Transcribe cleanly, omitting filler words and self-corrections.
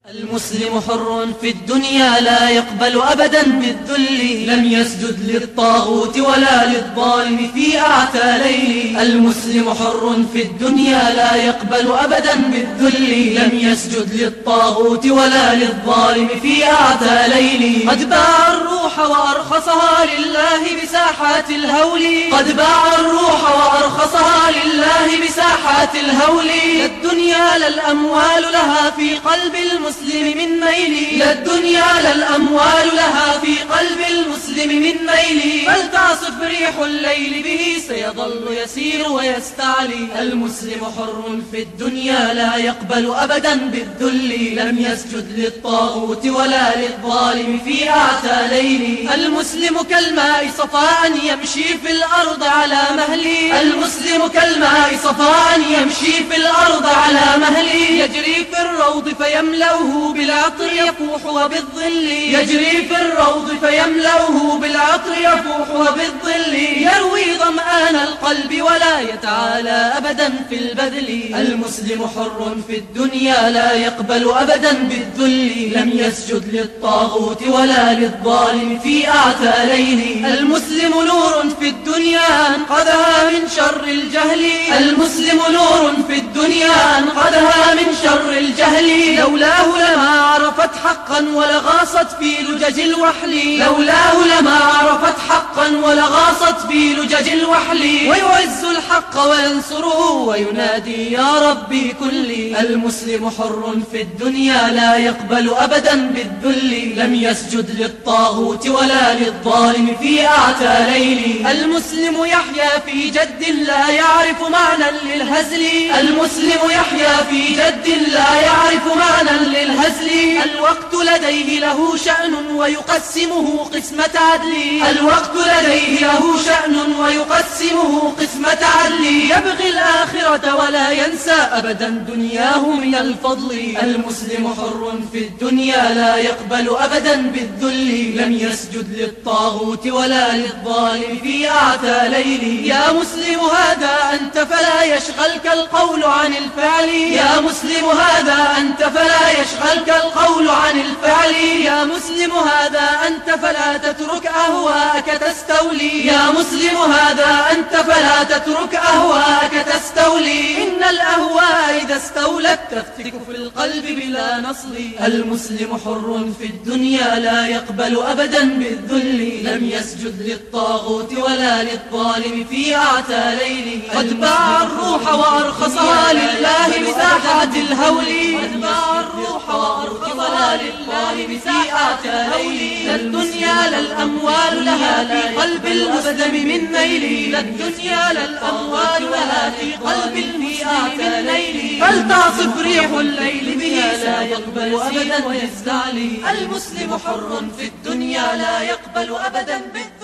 المسلم حر في الدنيا لا يقبل أبدا بالذل، لم يسجد للطاغوت ولا للظالم في أعتى ليل. المسلم حر في الدنيا لا يقبل أبدا بالذل، لم يسجد للطاغوت ولا للظالم في أعتى ليل. قد باع الروح وأرخصها لله بساحات الهول، قد باع الروح وأرخصها لله بساحات الهول. لا الدنيا لا الأموال لها في قلب المسلم من ميل، لا الدنيا لا الأموال لها في قلب المسلم من ميل. فلتعصف ريح الليل به سيظل يسير ويستعلي. المسلم حر في الدنيا لا يقبل أبدا بالذل، لم يسجد للطاغوت ولا للظالم في أعتى ليل. المسلم كالماء صفاء يمشي في الأرض على مهلي، المسلم كالماء صفاء يمشي في الأرض على مهلي. يجري في الروض فيملأه بالعطر يفوح وبالظل، يجري في الروض فيملأه بالعطر يفوح وبالظل. يروي ظمآن القلب ولا يتعالى أبدا في البذل. المسلم حر في الدنيا لا يقبل أبدا بالذل، لم يسجد للطاغوت ولا للظالم في أعتى ليل. المسلم نور في الدنيا أنقذها من شر الجهل، المسلم نور في الدنيا أنقذها من شر الجهل. لولاه لما عرفت حقا ولغاصت في لجج الوحل، لولاه لما عرفت حقا ولغاصت في لجج الوحل. ويعز الحق وينصره وينادي يا ربي كلي. المسلم حر في الدنيا لا يقبل أبدا بالذل، لم يسجد للطاغوت ولا للظالم في أعتى ليل. المسلم يحيا في جد لا يعرف معنى للهزل، المسلم يحيا في جد لا يعرف معنى للهزل. الوقت لديه له شأن ويقسمه قسمة عدل، الوقت لديه له شأن ويقسمه قسمة عدل. يبغي الآخرة ولا ينسى أبدا دنياه من الفضل. المسلم حر في الدنيا لا يقبل أبدا بالذل، لم يسجد للطاغوت ولا للظالم في أعتى ليل. يا مسلم هذا أنت فلا يشغلك القول عن الفعل، يا مسلم هذا أنت فلا يشغلك القول عن الفعل. يا مسلم هذا أنت فلا تترك أهواءك تستولي، يا مسلم هذا أنت فلا تترك أهواءك تستولي. إن الأهواء إذا استولت تفتك في القلب بلا نصل. المسلم حر في الدنيا لا يقبل أبدا بالذل، لم يسجد للطاغوت ولا للظالم في أعتى ليل. قد باع الروح وأرخصها لله بساحات الهول، قد باع الروح وأرخصها لله في أعتى ليل. لا الدنيا لا الأموال لها في قلب المسلم من ميل، لا الدنيا لا الأموال لها في قلب المسلم من ميل. فلتعصف ريح الليل به لا يقبل أبدا ويستعلي. المسلم حر في الدنيا لا يقبل أبدا بالذل.